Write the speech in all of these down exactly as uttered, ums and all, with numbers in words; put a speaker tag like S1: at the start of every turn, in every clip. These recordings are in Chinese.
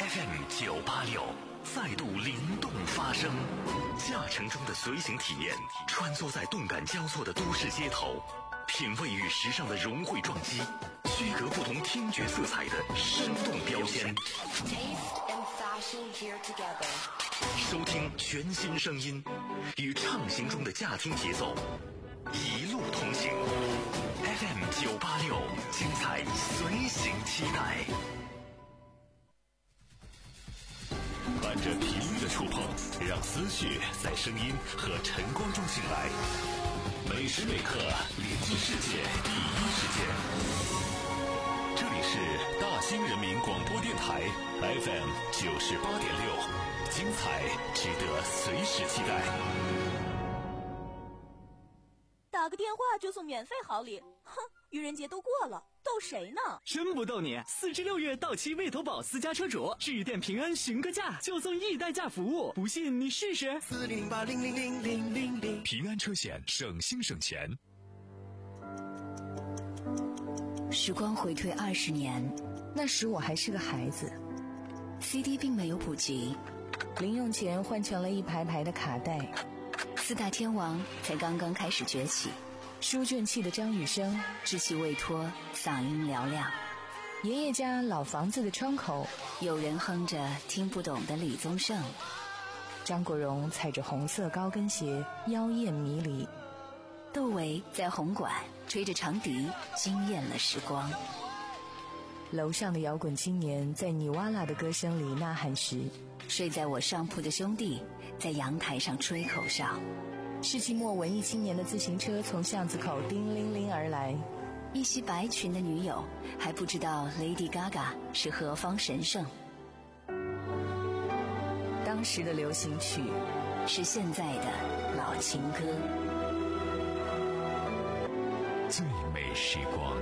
S1: F M 九八六再度灵动发声，驾乘中的随行体验，穿梭在动感交错的都市街头，品味与时尚的融汇撞击，区隔不同听觉色彩的生动标签。收听全新声音，与畅行中的驾听节奏，一路同行。F M 九八六，精彩随行期待。伴着频率的触碰，让思绪在声音和晨光中醒来。每时每刻连接世界第一时间。这里是大兴人民广播电台 F M 九十八点六，精彩值得随时期待。
S2: 打个电话就送免费好礼，哼，愚人节都过了，逗谁呢？
S3: 真不逗你，四至六月到期未投保私家车主，致电平安询个价就送易代驾服务，不信你试试。
S4: 四零零八零零零零零零，
S1: 平安车险，省心省钱。
S5: 时光回退二十年，那时我还是个孩子 ，C D 并没有普及，零用钱换成了一排排的卡带，四大天王才刚刚开始崛起。书卷气的张雨生，稚气未脱，嗓音嘹亮。爷爷家老房子的窗口，有人哼着听不懂的李宗盛。张国荣踩着红色高跟鞋，妖艳迷离。窦唯在红馆吹着长笛，惊艳了时光。楼上的摇滚青年在尼瓦拉的歌声里呐喊时，睡在我上铺的兄弟在阳台上吹口哨。世纪末文艺青年的自行车从巷子口叮铃铃而来，一袭白裙的女友还不知道 Lady Gaga 是何方神圣。当时的流行曲是现在的老情歌。
S1: 最美时光。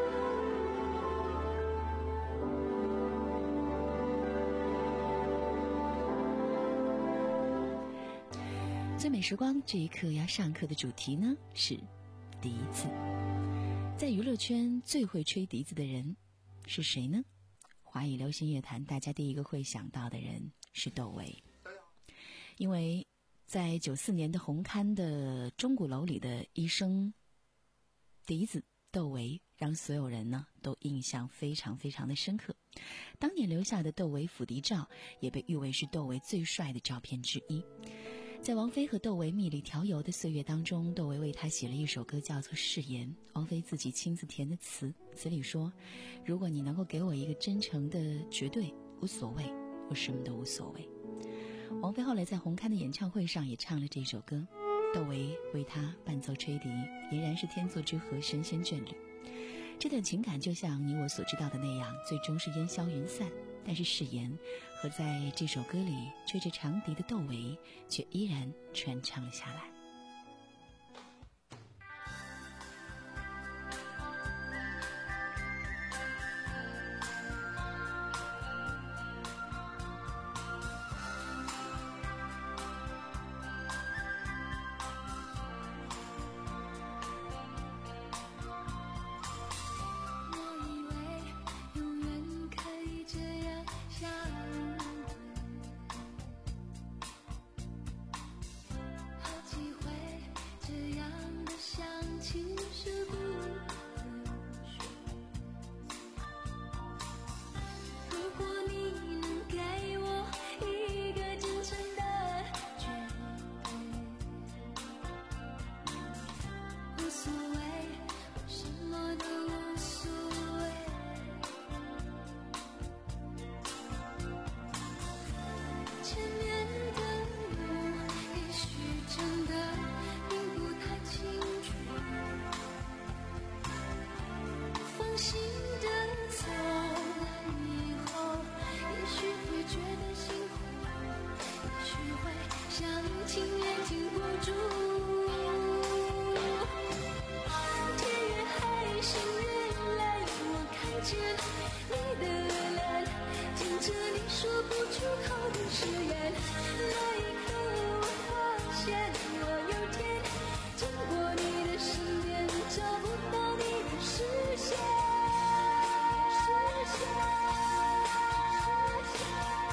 S5: 最美时光这一刻要上课的主题呢是笛子。在娱乐圈最会吹笛子的人是谁呢？华语流行乐坛大家第一个会想到的人是窦唯。因为在九四年的红磡的钟鼓楼里的一声笛子，窦唯让所有人呢都印象非常非常的深刻。当年留下的窦唯抚笛照也被誉为是窦唯最帅的照片之一。在王菲和窦唯蜜里调油的岁月当中，窦唯为他写了一首歌叫做《誓言》，王菲自己亲自填的词，词里说：如果你能够给我一个真诚的绝对，无所谓，我什么都无所谓。王菲后来在红磡的演唱会上也唱了这首歌，窦唯为他伴奏吹笛，俨然是天作之合，神仙眷侣。这段情感就像你我所知道的那样，最终是烟消云散，但是誓言和在这首歌里吹着长笛的窦唯却依然传唱了下来。
S6: 视线。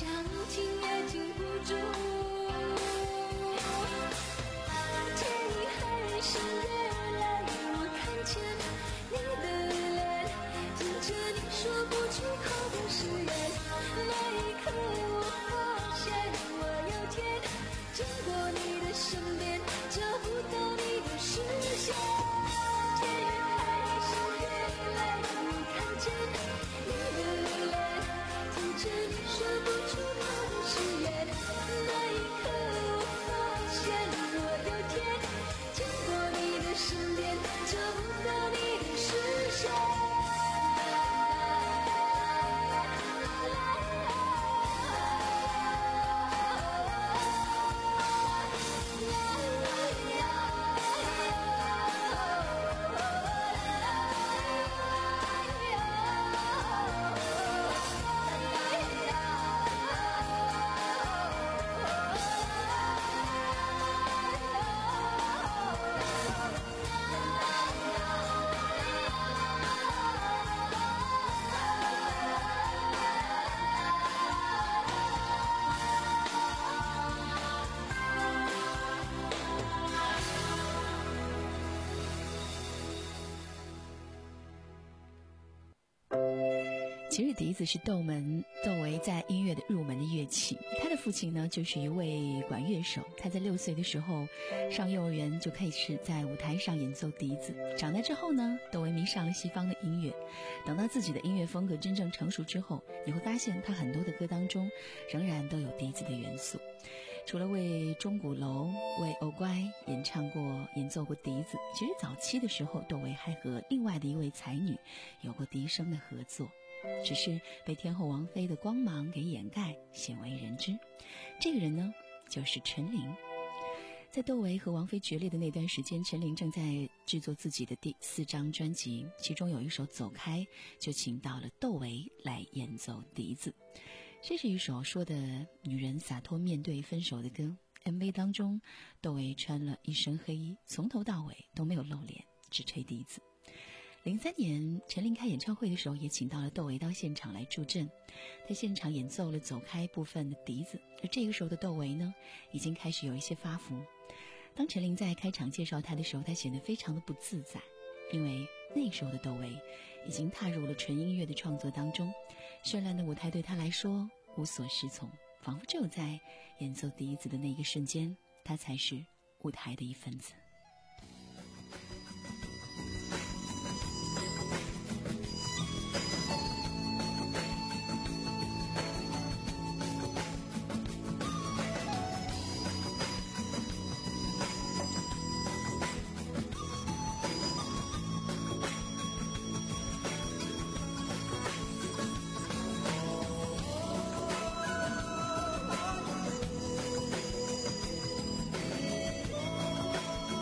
S6: 想停也停不住。天还是越来，我看见你的脸，听着你说不出口的誓言。那一刻我发现我有天经过你的身边，找不到你的视线。天还是越来，我看见你的脸，听着你说不出口的誓言。那一刻我发现我有天经过你的身边，找不到你的视线。
S5: 其实笛子是窦门窦唯在音乐的入门的乐器，他的父亲呢就是一位管乐手。他在六岁的时候上幼儿园就开始在舞台上演奏笛子。长大之后呢，窦唯迷上了西方的音乐。等到自己的音乐风格真正成熟之后，你会发现他很多的歌当中仍然都有笛子的元素。除了为钟鼓楼、为欧乖演唱过、演奏过笛子，其实早期的时候，窦唯还和另外的一位才女有过笛声的合作。只是被天后王菲的光芒给掩盖，鲜为人知。这个人呢，就是陈琳。在窦唯和王菲决裂的那段时间，陈琳正在制作自己的第四张专辑，其中有一首《走开》，就请到了窦唯来演奏笛子。这是一首说的女人洒脱面对分手的歌。M V 当中，窦唯穿了一身黑衣，从头到尾都没有露脸，只吹笛子。零三年陈琳开演唱会的时候，也请到了窦唯到现场来助阵，在现场演奏了走开部分的笛子。而这个时候的窦唯呢，已经开始有一些发福。当陈琳在开场介绍他的时候，他显得非常的不自在，因为那时候的窦唯已经踏入了纯音乐的创作当中，绚烂的舞台对他来说无所适从，仿佛只有在演奏笛子的那个瞬间，他才是舞台的一份子。
S6: 我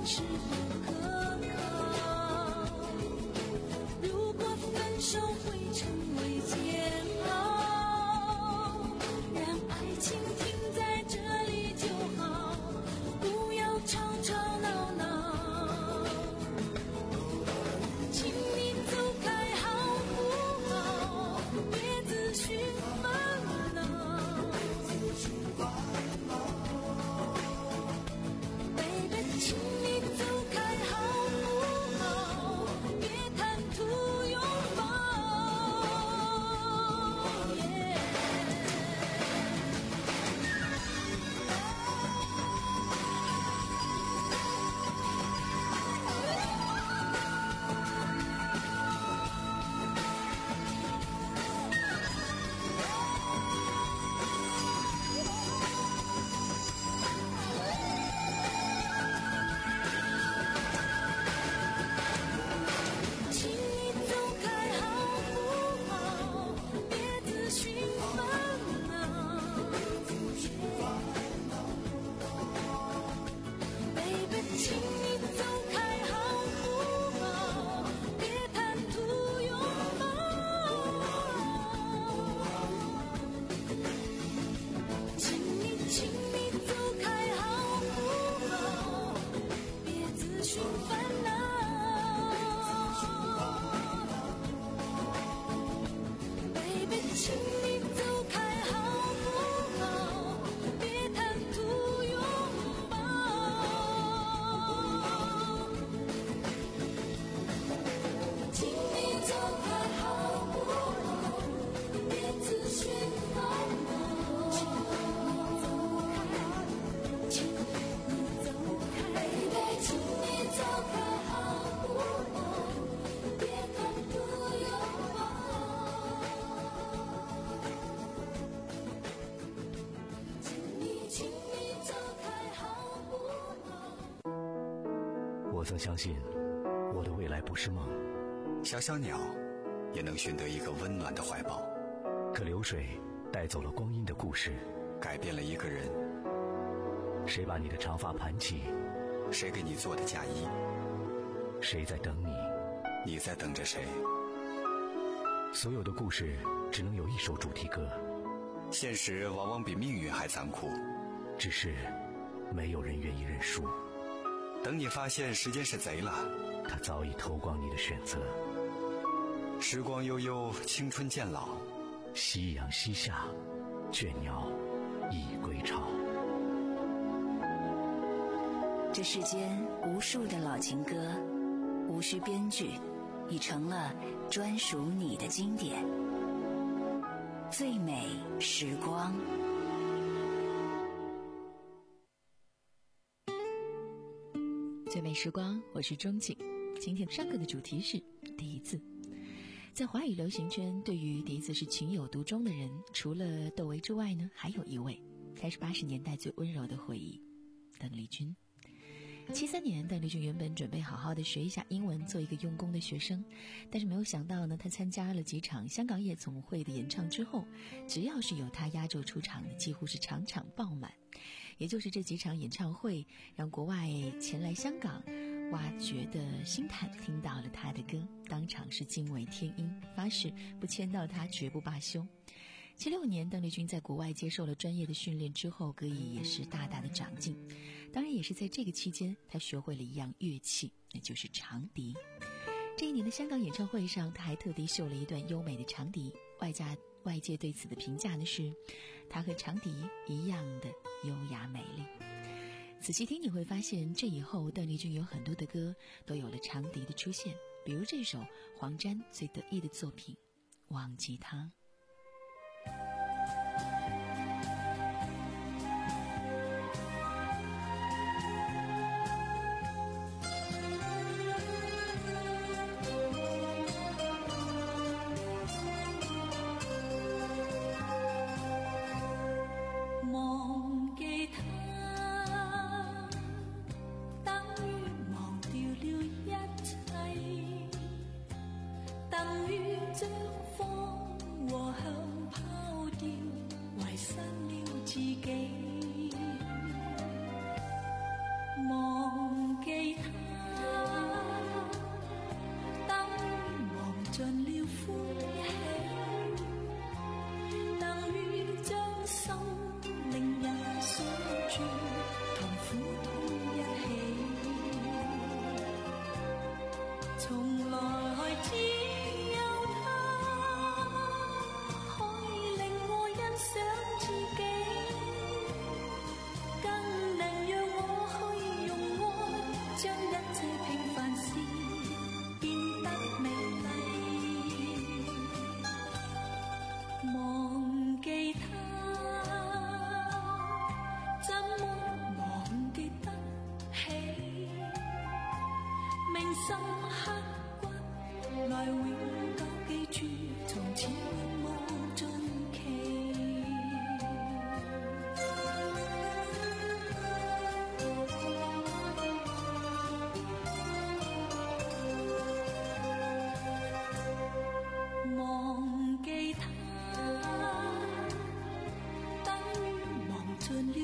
S6: 是不可靠。如果分手会成为煎熬，让爱情停在这里就好，不要吵吵闹闹。请你走开好不好？别自寻烦恼。Baby， 请你走开好不好？别贪图拥抱。Yeah。请你走开好不好？别自寻烦恼。Baby， 请你走开好不好？别贪图拥抱。请你，请你走开好不好？别自寻烦恼。Baby， 请你走开好不好？别贪图拥抱。请你走开好不好？别自寻烦恼。请你走开，请你走开，Baby， 请你走开好不好？别贪图拥抱。请你，请你走开好不好？
S1: 我曾相信，我的未来不是梦，
S7: 小小鸟也能寻得一个温暖的怀抱，
S1: 可流水带走了光阴的故事。
S7: 改变了一个人。
S1: 谁把你的长发盘起？
S7: 谁给你做的嫁衣？
S1: 谁在等你？
S7: 你在等着谁？
S1: 所有的故事只能有一首主题歌，
S7: 现实往往比命运还残酷，
S1: 只是没有人愿意认输。
S7: 等你发现时间是贼了，
S1: 他早已偷光你的选择。
S7: 时光悠悠，青春渐老，
S1: 夕阳西下，倦鸟已归巢。
S8: 这世间无数的老情歌，无需编剧，已成了专属你的经典。最美时光。
S5: 最美时光，我是钟景。今天上课的主题是第一次。在华语流行圈，对于第一次是情有独钟的人，除了窦唯之外呢，还有一位，他是八十年代最温柔的回忆，邓丽君。七三年，邓丽君原本准备好好的学一下英文，做一个用功的学生，但是没有想到呢，她参加了几场香港夜总会的演唱之后，只要是有她压轴出场的，几乎是场场爆满。也就是这几场演唱会，让国外前来香港挖掘的星探听到了她的歌，当场是惊为天音，发誓不签到她绝不罢休。七六年，邓丽君在国外接受了专业的训练之后，歌艺也是大大的长进。当然，也是在这个期间，她学会了一样乐器，那就是长笛。这一年的香港演唱会上，她还特地秀了一段优美的长笛。外加外界对此的评价呢是，她和长笛一样的优雅美丽。仔细听你会发现，这以后邓丽君有很多的歌都有了长笛的出现，比如这首黄沾最得意的作品《忘记他》。
S6: 忘記他，等於忘掉了一切，等於將風和向拋掉，遺失了自己。忘記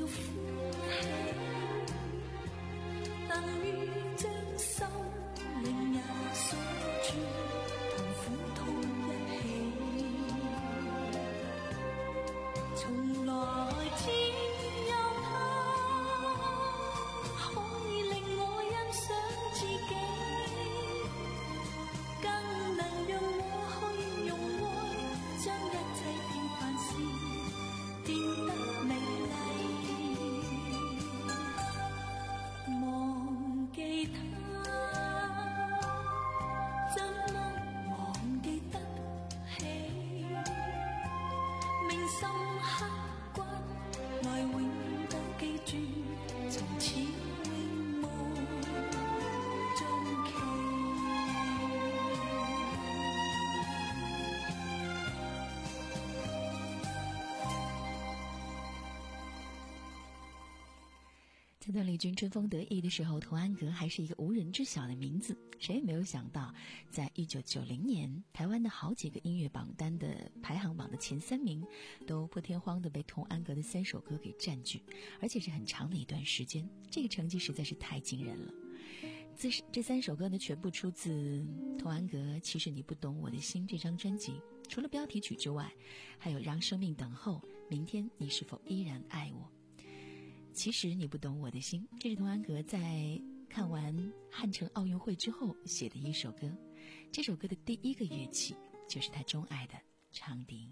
S5: 在段丽君春风得意的时候，童安格还是一个无人知晓的名字。谁也没有想到，在一九九零年，台湾的好几个音乐榜单的排行榜的前三名，都破天荒的被童安格的三首歌给占据，而且是很长的一段时间。这个成绩实在是太惊人了。这这三首歌呢，全部出自童安格《其实你不懂我的心》这张专辑。除了标题曲之外，还有《让生命等候》、《明天你是否依然爱我》。其实你不懂我的心，这是童安格在看完汉城奥运会之后写的一首歌。这首歌的第一个乐器就是他钟爱的长笛。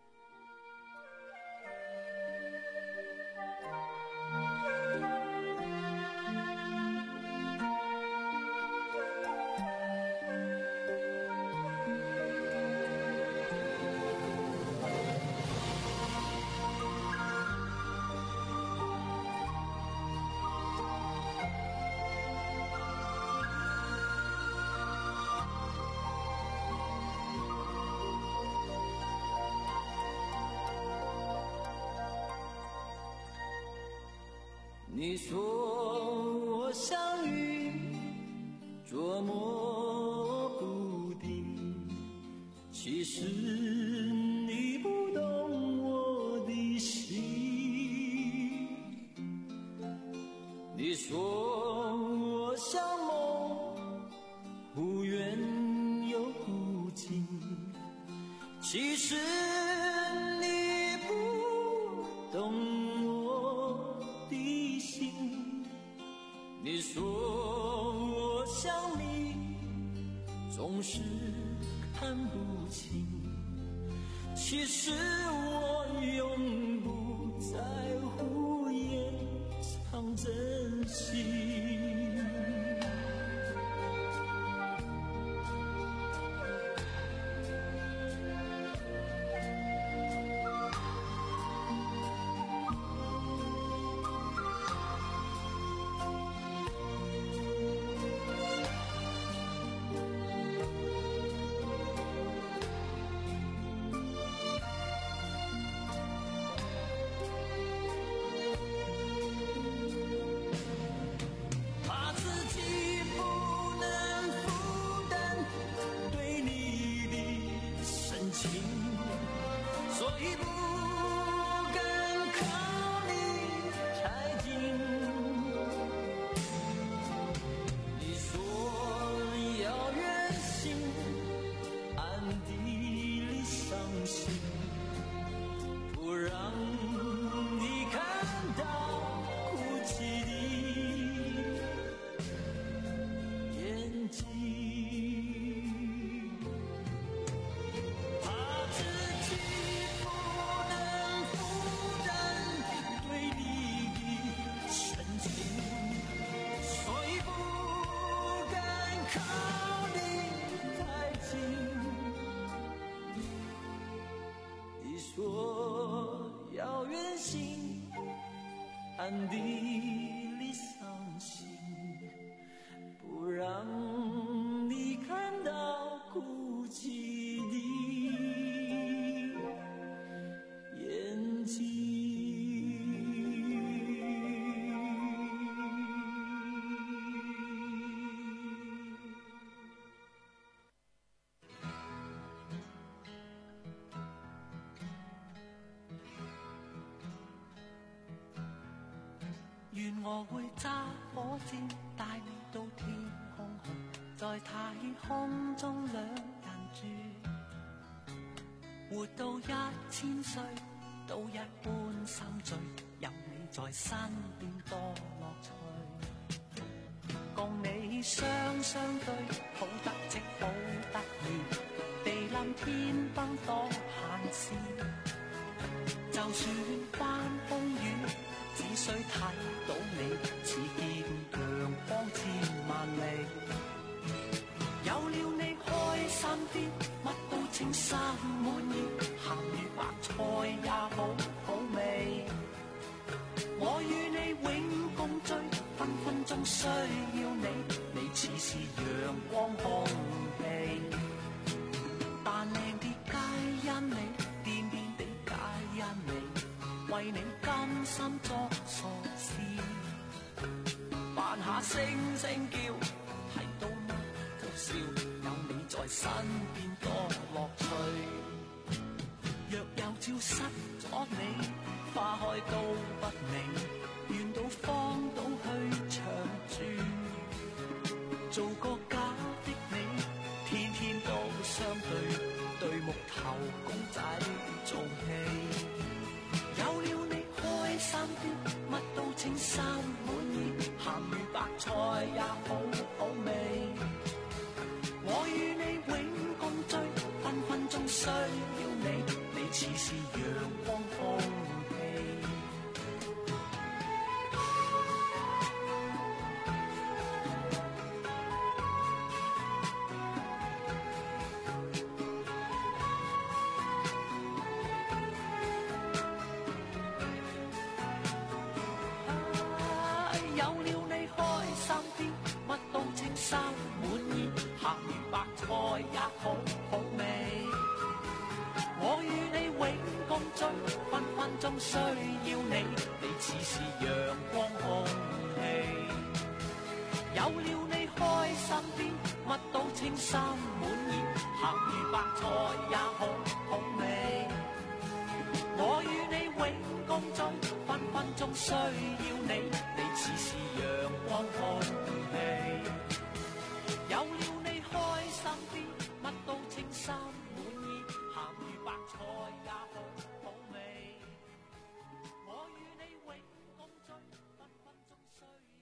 S9: 你说我相遇捉摸不定，其实你不懂我的心。你说我像梦，忽远又忽近，其实你不懂你说我想你总是看不清，其实我永不在乎掩藏真心。暗地里伤心，不让你看到哭泣的眼睛。 我會揸火箭帶你到天空去，在太空中兩人住，活到一千歲都一般心醉，有你在身邊多樂趣。共你雙雙對，好得戚好得意，地冧天崩多閒事。就算翻風雨，只需睇到你，似見陽光千萬里。有了你開心啲，乜都稱心滿意，鹹魚白菜也好好味。我與你永共聚，分分鐘需要你，你似是陽光空氣。但靚啲皆因你，癲癲地皆因你，為你甘心作傻事，扮下聲聲叫，睇到乜都笑，有你在身邊多樂趣。若有朝失咗你，花開都不美，願到荒島去長住，做個假的你，天天都相對，對木頭公仔做戲。有了你開心啲，乜都稱心滿意，鹹魚白菜也好好味。我與你永共聚，分分鐘需要你，你似是陽光空氣。有了你開心啲，乜都稱心滿意，鹹魚白菜也好好味。我與你永共聚，分分鐘需要你，你似是陽光空氣。有了你開心啲，乜都稱心滿意，鹹魚白菜也好好味。我與你永共聚，分分鐘需要你，你似是陽光空氣。有了你開心啲，乜都稱心滿意，鹹魚白菜也好好味。我與你永共聚，分分鐘需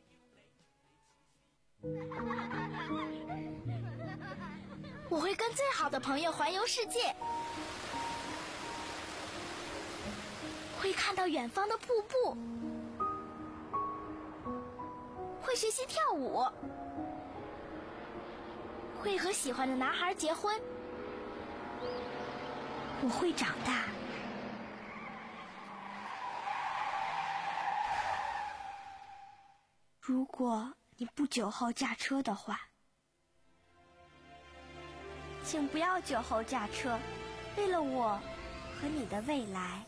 S9: 要你。
S10: 我會跟最好的朋友環遊世界，會看到遠方的瀑布，會學習跳舞，會和喜歡的男孩結婚。我會長大。如果你不酒後駕車的話，請不要酒後駕車，為了我和你的未來。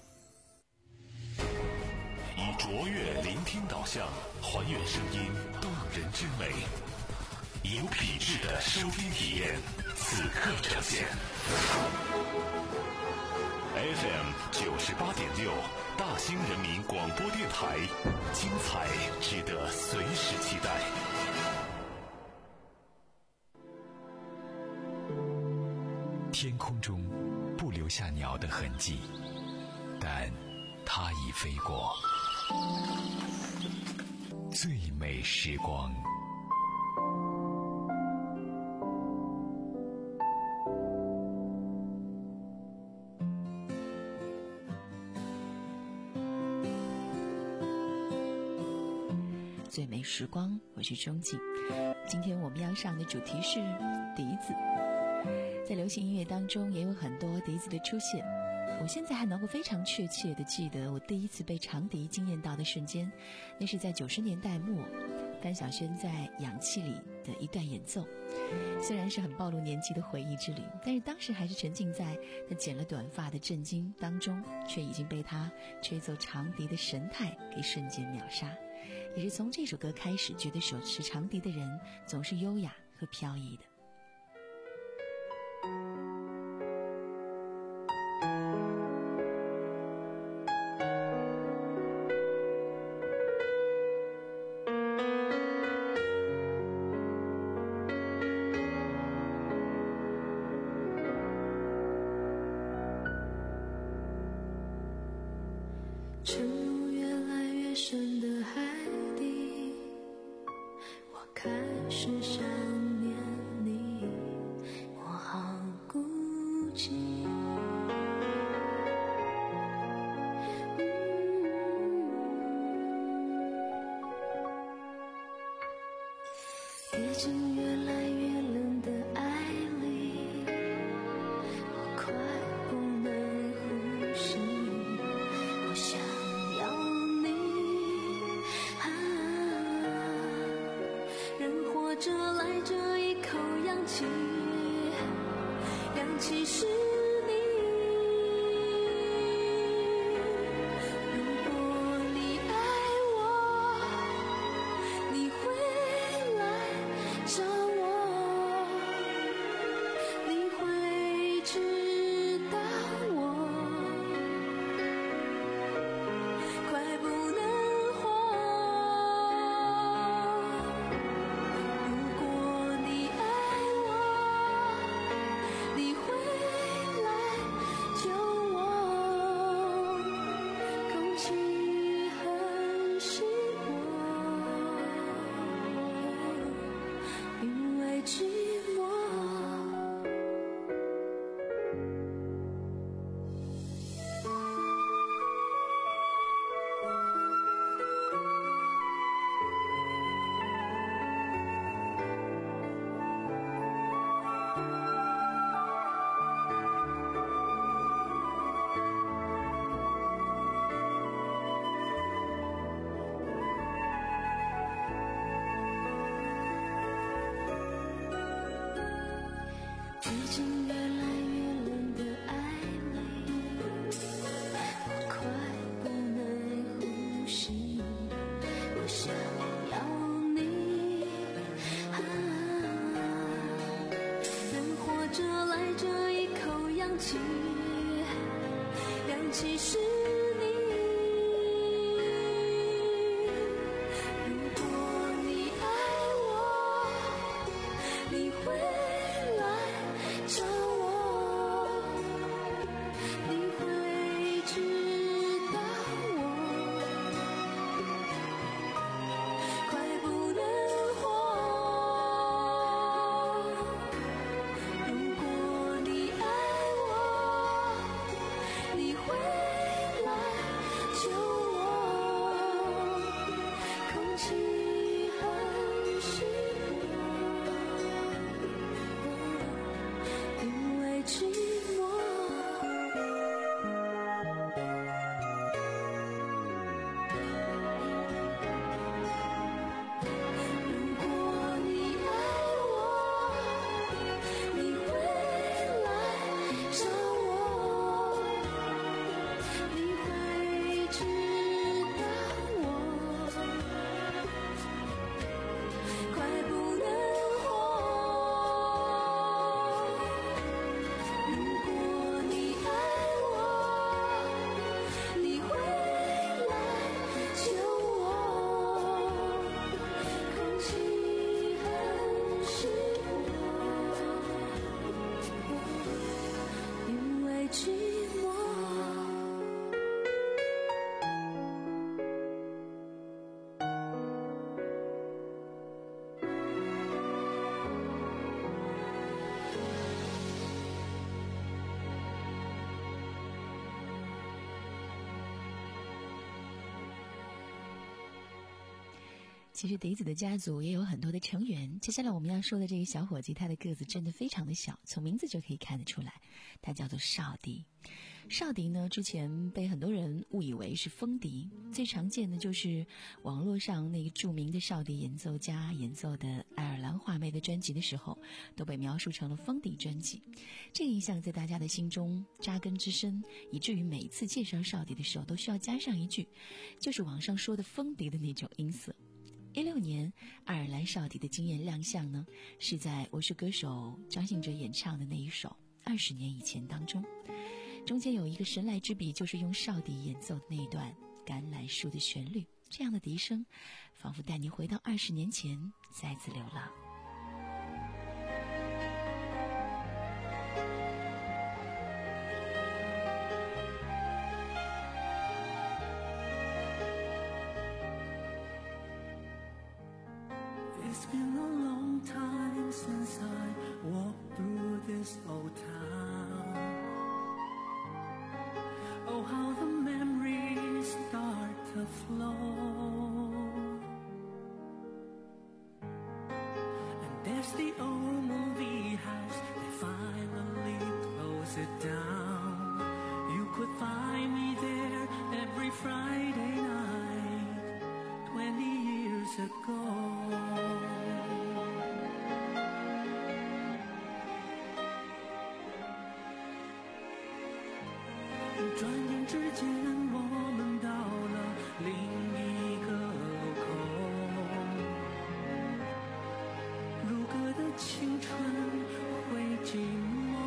S1: 以卓越聆聽導向，還原聲音動人之美，有品質的收聽體驗，此刻呈現。F M 九十八點六，大興人民廣播電台，精彩值得隨時期待。
S7: 天空中不留下鳥的痕跡，但它已飛過。最美時光。
S5: 最美时光，我是钟静。今天我们要上的主题是笛子。在流行音乐当中也有很多笛子的出现，我现在还能够非常确切地记得我第一次被长笛惊艳到的瞬间，那是在九十年代末，范晓萱在《氧气》里的一段演奏。虽然是很暴露年纪的回忆之旅，但是当时还是沉浸在她剪了短发的震惊当中，却已经被她吹奏长笛的神态给瞬间秒杀。也是从这首歌开始，觉得手持长笛的人总是优雅和飘逸的。
S6: 深的海底，我开始想念你，我好孤寂。已经越来越冷的爱里，我快不能呼吸，我想要你啊，人活着来这一口氧气，氧气是其实你，如果你爱我，你会来找我，你会知道我快不能活。如果你爱我，你会来救我，空气很稀薄，因为寂寞。如果你爱我，你会来找我，你会知道我快不能活。如果你爱我，你会来救我，空气很稀薄，因为寂寞。
S5: 其实笛子的家族也有很多的成员。接下来我们要说的这个小伙计，他的个子真的非常的小，从名字就可以看得出来，他叫做少迪。少迪呢，之前被很多人误以为是风笛，最常见的就是网络上那个著名的少迪演奏家演奏的《爱尔兰画妹》的专辑的时候，都被描述成了风笛专辑。这个印象在大家的心中扎根之深，以至于每一次介绍少迪的时候，都需要加上一句，就是网上说的风笛的那种音色。一六年，爱尔兰少迪的惊艳亮相呢，是在我是歌手张信哲演唱的那一首《二十年以前》当中，中间有一个神来之笔，就是用少迪演奏的那一段橄榄树的旋律，这样的笛声，仿佛带你回到二十年前，再次流浪。
S9: It's been a long time since I walked through this old town. Oh, how the memories start to flow. And there's the old movie house, they finally close it down. You could find me there every Friday night, twenty years ago.转眼之间，我们到了另一个路口。如歌的青春会寂寞，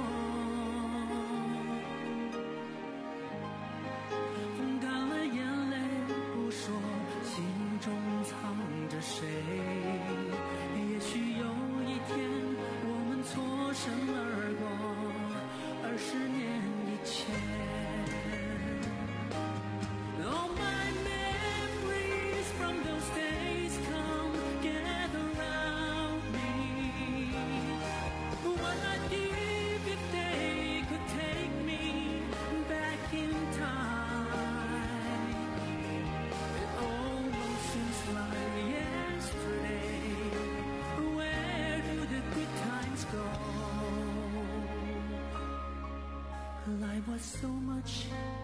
S9: 风干了眼泪不说，心中藏着谁？也许有一天我们错身而过，二十年以前。Life was so much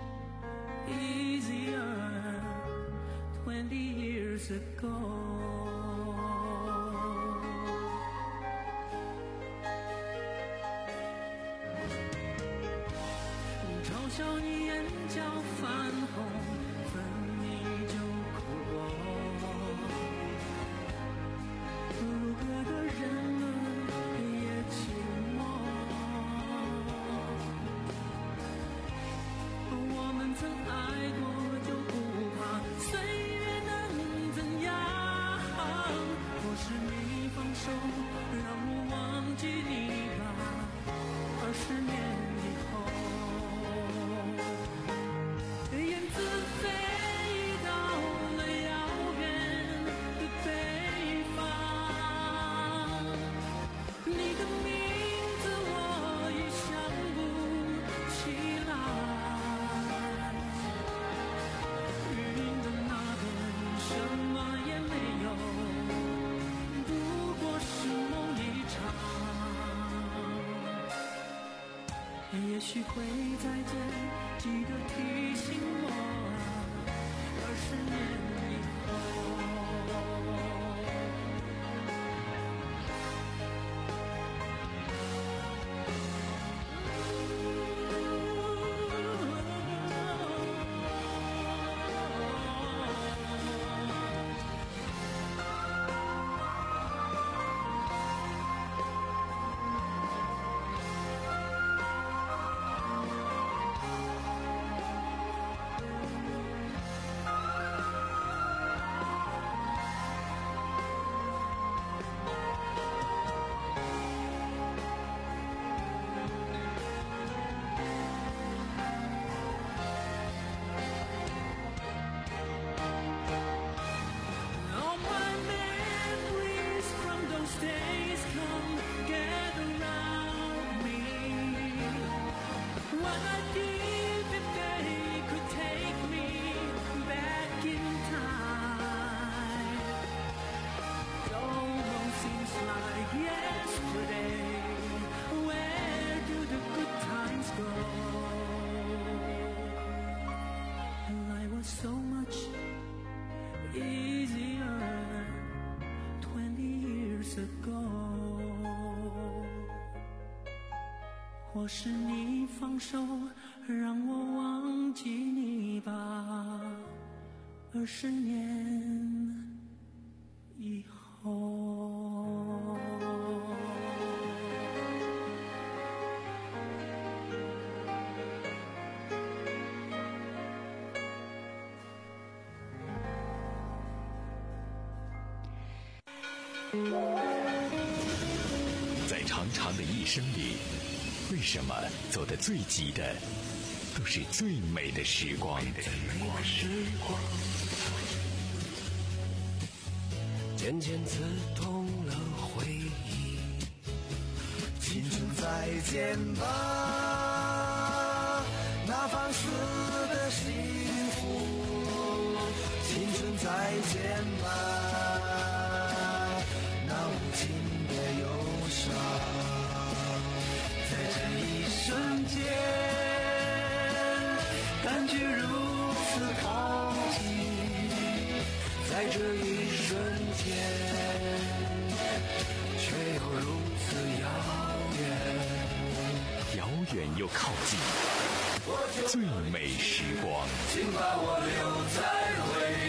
S9: easier twenty years ago. 嘲笑你眼角泛红，分你就哭过。如歌的人们也寂寞。我们曾爱过就不怕岁月能怎样，或是你放手让我忘记你吧，二十年以后燕子飞到了遥远的北方，你的名字我已想不起来，什么也没有，不过是梦一场。也许会再见，记得提醒我，二十年以后。So much easier twenty years ago， 或是你放手让我忘记你吧，二十年以后。
S7: 在长长的一生里，为什么走得最急的都是最美的时光？
S4: 渐渐刺痛再见吧，那放肆的幸福，青春再见吧，那无情的忧伤，在这一瞬间感觉如此靠近，在这一瞬间却又如此遥远，
S7: 遥远又靠近，最美时光，
S4: 请把我留在回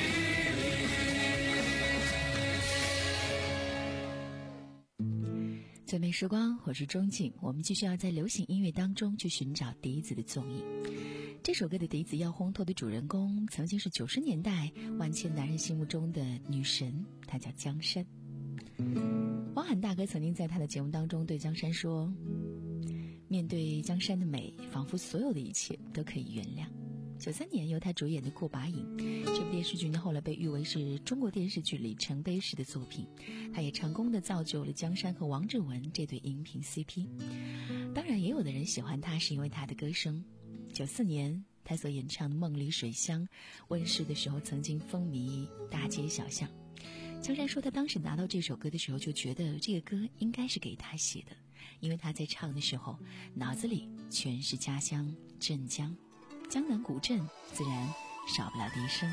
S4: 忆里。
S5: 最美时光，我是钟静，我们继续要在流行音乐当中去寻找笛子的踪影。这首歌的笛子要烘托的主人公，曾经是九十年代万千男人心目中的女神，她叫江山。汪涵大哥曾经在他的节目当中对江山说，面对江山的美，仿佛所有的一切都可以原谅。九三年由他主演的《过把瘾》这部电视剧呢，后来被誉为是中国电视剧里程碑式的作品，他也成功的造就了江山和王志文这对荧屏 C P。 当然也有的人喜欢他是因为他的歌声。九四年他所演唱的《梦里水乡》问世的时候，曾经风靡大街小巷。江山说他当时拿到这首歌的时候，就觉得这个歌应该是给他写的，因为他在唱的时候脑子里全是家乡镇江，江南古镇自然少不了笛声。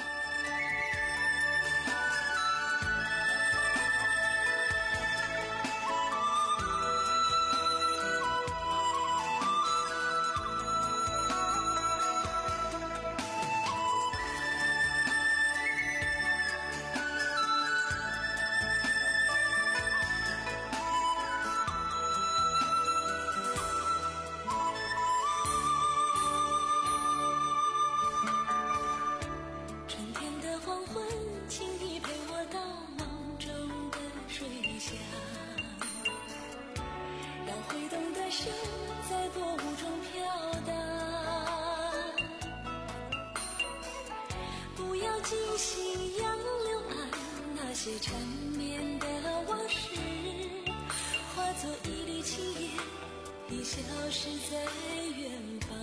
S6: 缠绵的往事化作一缕青烟，已消失在远方。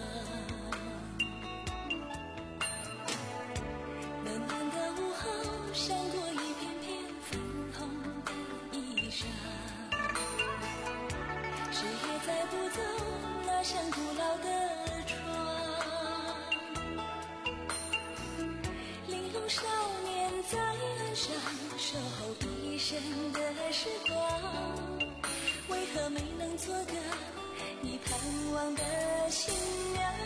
S6: 暖暖的午后，闪过一片片粉红的衣裳。谁也载不走那扇古老的窗。玲珑少年在岸上守候一生的时光，为何没能做个你盼望的新娘？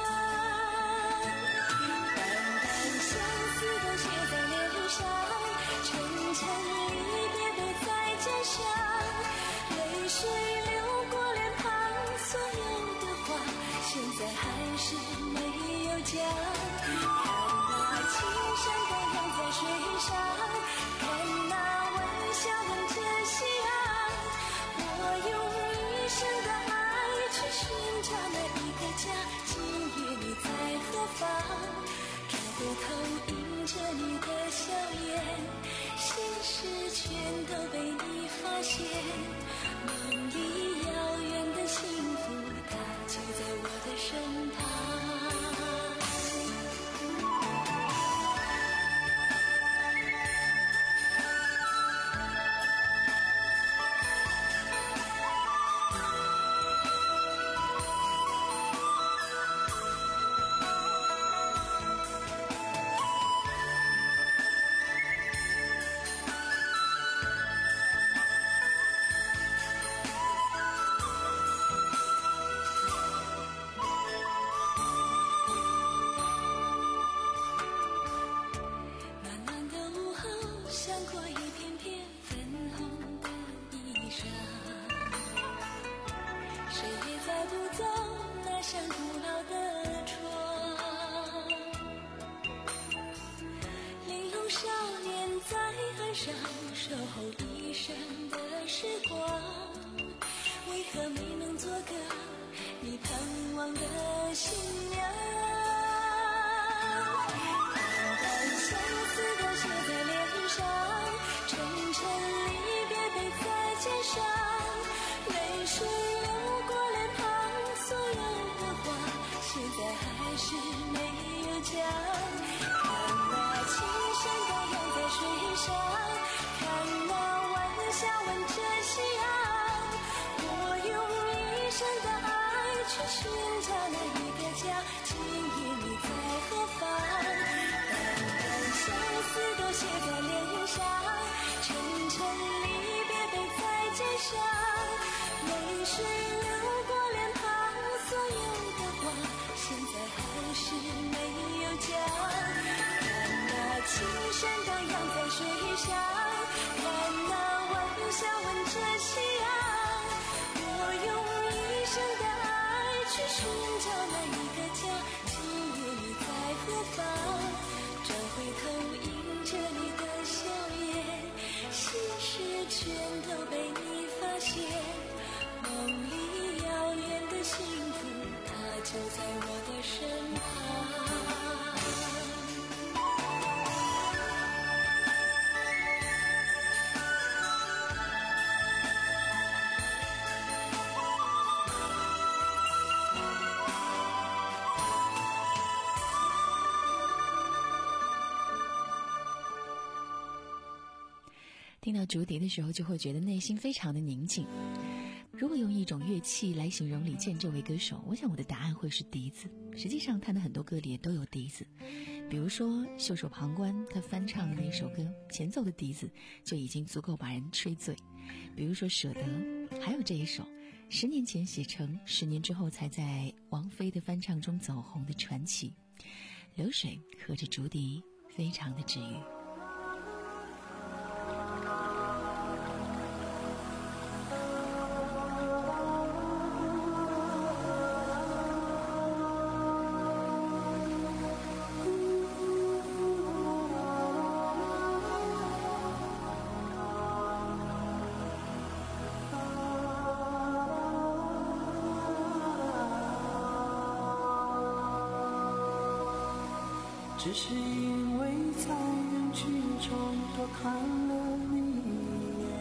S6: 淡淡相思都写在脸上，沉沉离别背在肩上，泪水流过脸庞，所有的话现在还是没有讲。看那青山荡漾在水上，看那晚霞吻着夕阳，我用一生的爱去寻找那一个家。今夜你在何方？转过头迎着你的笑颜，心事全都被你发现。梦里遥远的幸福，它就在我的身旁。守候一生的时光，为何没能做个你盼望的新娘？淡淡相思都写在脸上，沉沉离别背在肩上，泪水流水流过脸庞，所有的花现在还是没有家。看那青山荡漾在水上，看那晚霞吻着夕阳。我用一生的爱去寻找那一个家，今夜你在何方？转回头迎着你的笑颜，心事全都被你发现。梦里遥远的幸福，它就在我的身旁。
S5: 听到竹笛的时候，就会觉得内心非常的宁静。如果用一种乐器来形容李健这位歌手，我想我的答案会是笛子。实际上他的很多歌里也都有笛子，比如说《袖手旁观》，他翻唱的那首歌，前奏的笛子就已经足够把人吹醉。比如说《舍得》，还有这一首十年前写成，十年之后才在王菲的翻唱中走红的《传奇》。流水和着竹笛，非常的治愈。
S4: 只是因为在人群中多看了你一眼，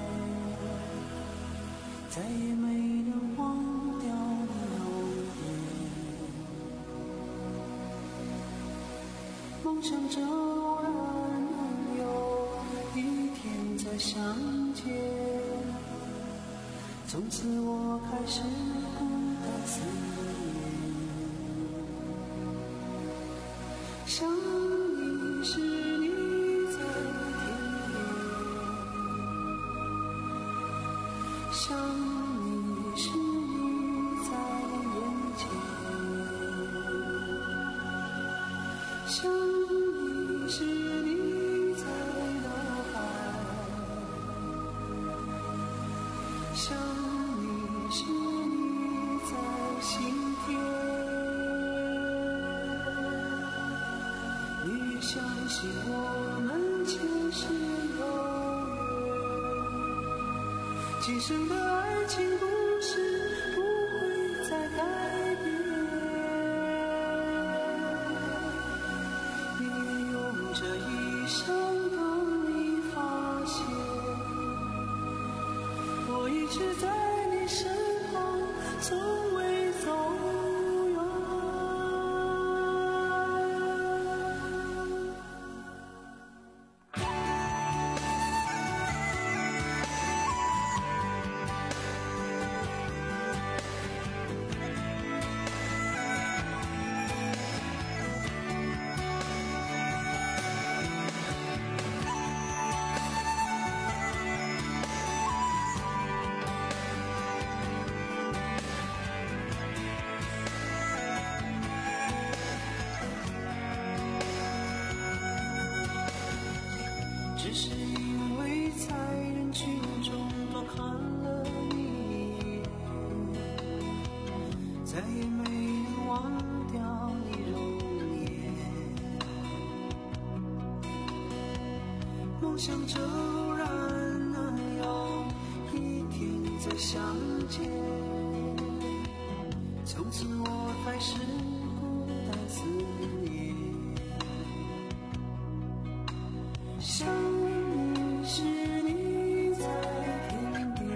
S4: 再也没能忘掉你容颜。梦想着偶然能有一天再相见，从此我开始孤单思念。想你时你在天边，想你时你在眼前，想你时你在脑海，想你时你在心田。相信我们前世有缘，今生的爱情故事不会再改变。你用这一生等你发现，我一直在你身旁，从未走远。只是因为在人群中多看了你一眼，再也没能忘掉你容颜。梦想着偶然能有一天再相见，从此我开始孤单思念。想你时你在天边，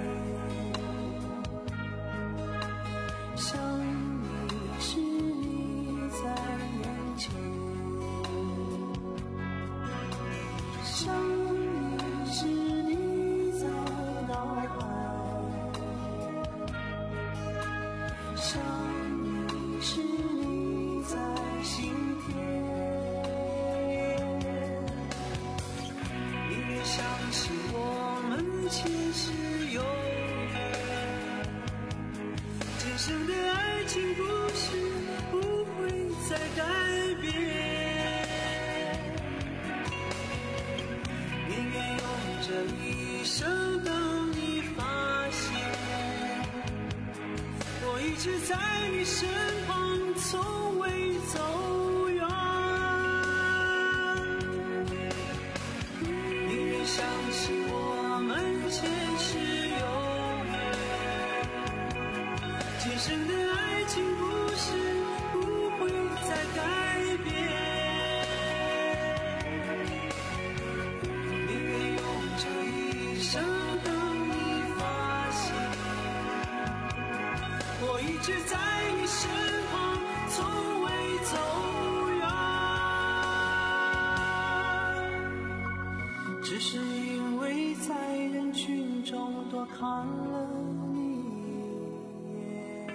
S4: 想你时你在眼前，想你时你在脑海，想你时你在心田。相信我们前世有缘， 今生的爱情故事不会再改变，宁愿用这一生等你发现，我一直在你身旁，从未走远。宁愿相信我们前世有缘，今生的爱情故事不会再改变，宁愿用这一生等你发现，我一直在你身旁，从未走远，只是因为在人群中多看了你一眼。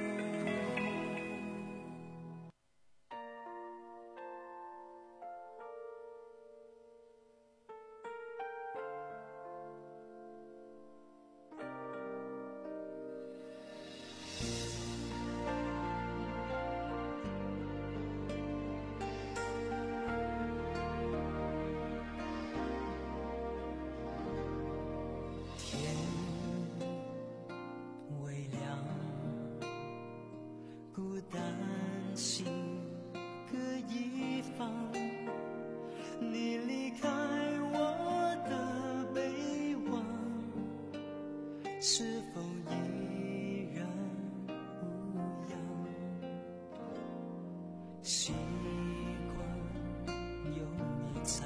S9: 心各一方，你离开我的悲望，是否依然无恙？习惯有你在，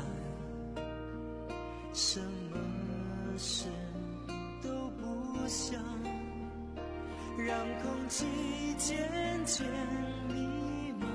S9: 什么事都不想，让空气渐渐弥漫，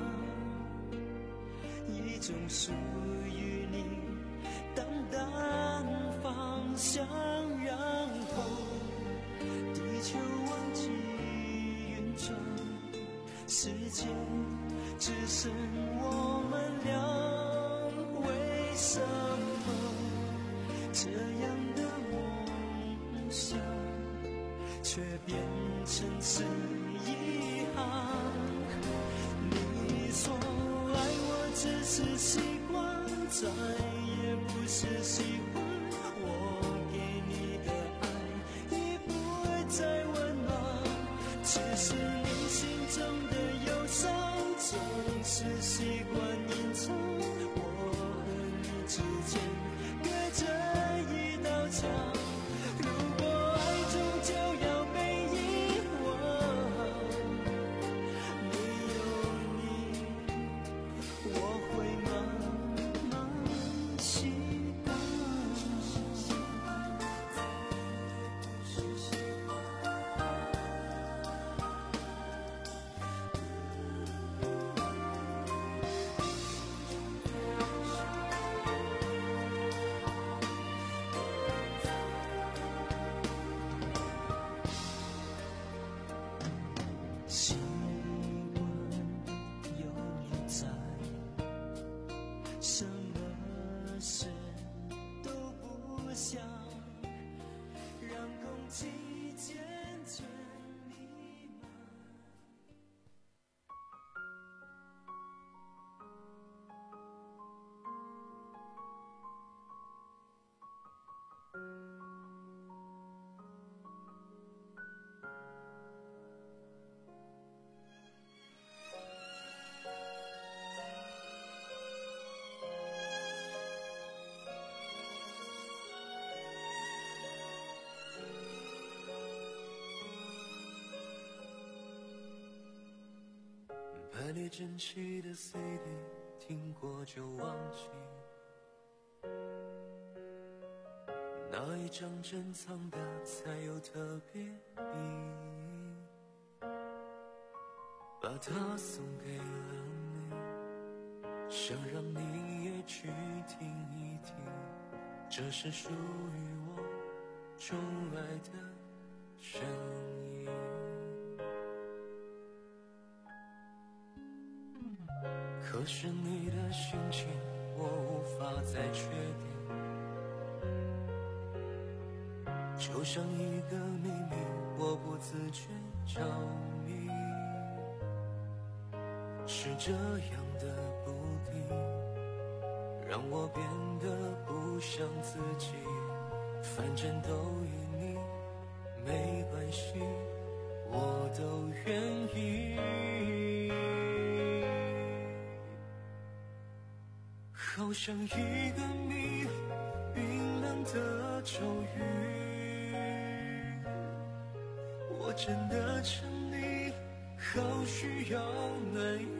S9: 一种属于你淡淡芳香，然后地球忘记运转，世界只剩我们俩，为什么这样的梦想却变成是遗憾？你说爱我只是习惯，再也不是喜欢，我给你的爱已不会再温暖，只是你心中的忧伤总是习惯隐藏，我和你之间隔着一道墙，如果爱终究要被遗忘，没有你我会慢慢习惯。习惯有你在，什么事都不想，让空气渐渐弥漫。
S4: 把你珍惜的 C D 听过就忘记，哪一张珍藏的才有特别意义？把它送给了你，想让你也去听一听，这是属于我钟爱的声音。可是你的心情我无法再确定，就像一个秘密，我不自觉着迷。 是这样的不定，让我变得不像自己。反正都与你没关系，我都愿意。好像一个谜，冰冷的咒语，我真的沉溺，好需要暖意。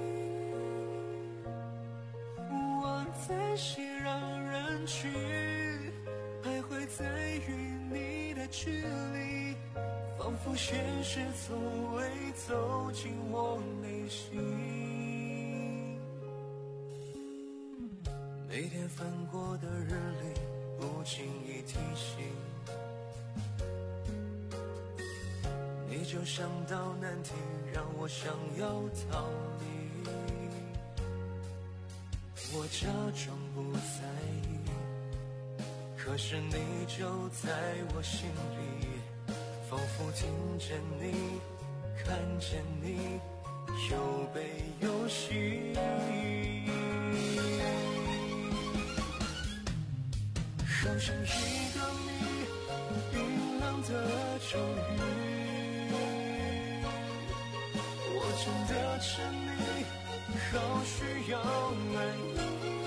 S4: 我在熙攘人群，徘徊在与你的距离，仿佛现实从未走进我内心。每天翻过的日历，不经意提醒，你就像道难题，让我想要逃离。我假装不在意，可是你就在我心里，仿佛听见你，看见你，有悲有喜。好像一个谜，冰冷的咒语，我真的沉溺，好需要暖意。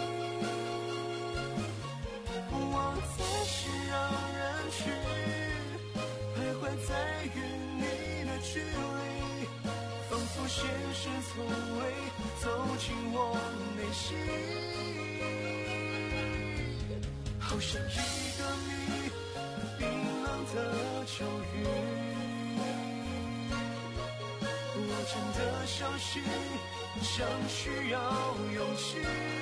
S4: 我在熙攘人群，徘徊在与你的距离，仿佛现实从未走进我内心。好像一个谜，冰冷的咒语，我真的相信，像需要勇气。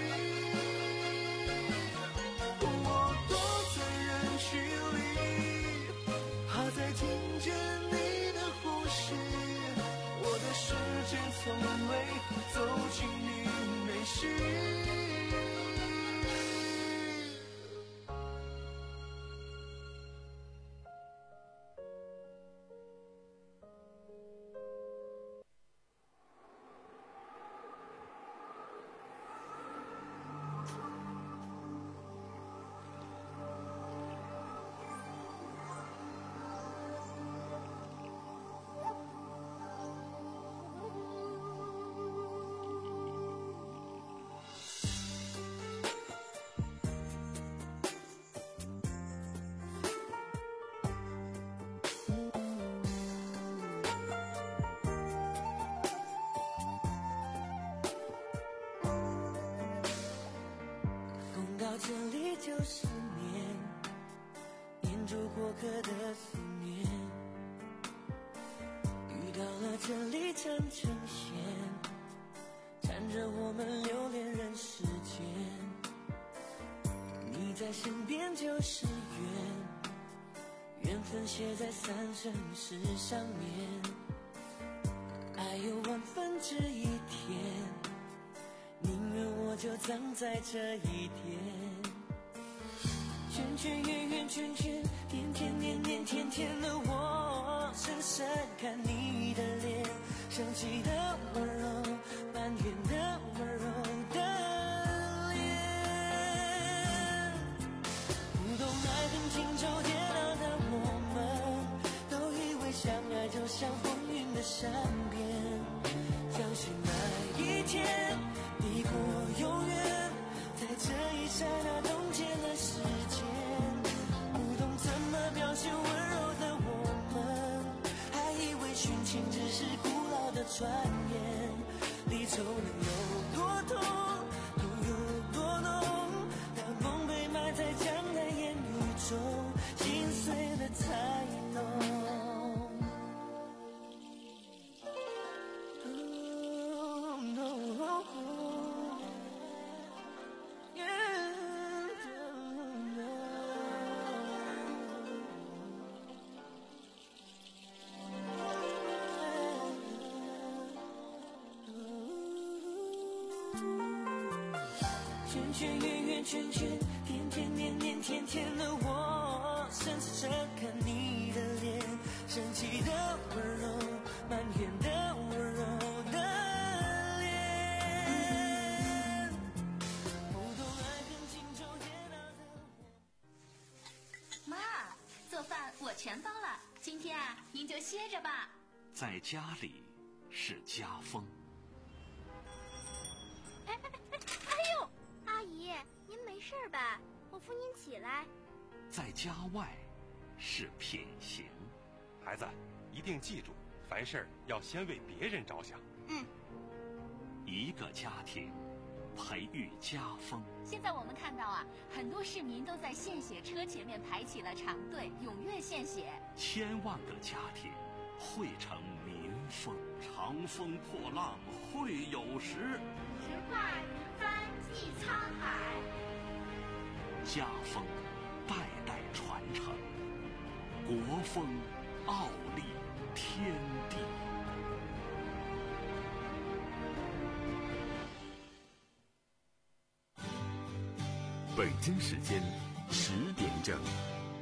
S4: 我躲在人群里，怕再听见你的呼吸，我的世界从未走进你内心。
S9: 到这里就失眠，黏住过客的思念，遇到了这里缠成线，缠着我们留恋人世间。你在身边就是缘，缘分写在三生石上面，爱有万分之一天，宁愿我就葬在这一天。圈圈圆圆圈圈，天天年年天天的我，深深看你的脸，生气的温柔，埋怨的温柔的脸。不懂爱恨情仇跌倒的我们，都以为相爱就像风云的善变，相信那一天抵过永远，在这一刹那冻结了时间。不懂怎么表现温柔的我们，还以为殉情只是古老的传言，离愁能有多痛，痛有多浓，当梦被埋在江南烟雨中，心碎了才懂。圈圈圆圆圈圈，天天年年天天的我，深深看你的脸，生气的温柔，埋怨的温柔的脸。
S11: 全包了，今天啊，您就歇着吧。
S1: 在家里是家风。
S10: 哎哎哎哎呦，阿姨，您没事吧？我扶您起来。
S1: 在家外是品行。
S12: 孩子，一定记住，凡事要先为别人着想。
S10: 嗯。
S1: 一个家庭培育家风。
S11: 现在我们看到啊，很多市民都在献血车前面排起了长队，踊跃献血。
S1: 千万个家庭汇成民风。长风破浪会有时，
S10: 直挂云帆济沧海。
S1: 家风代代传承，国风傲立天地。
S13: 北京时间十点整。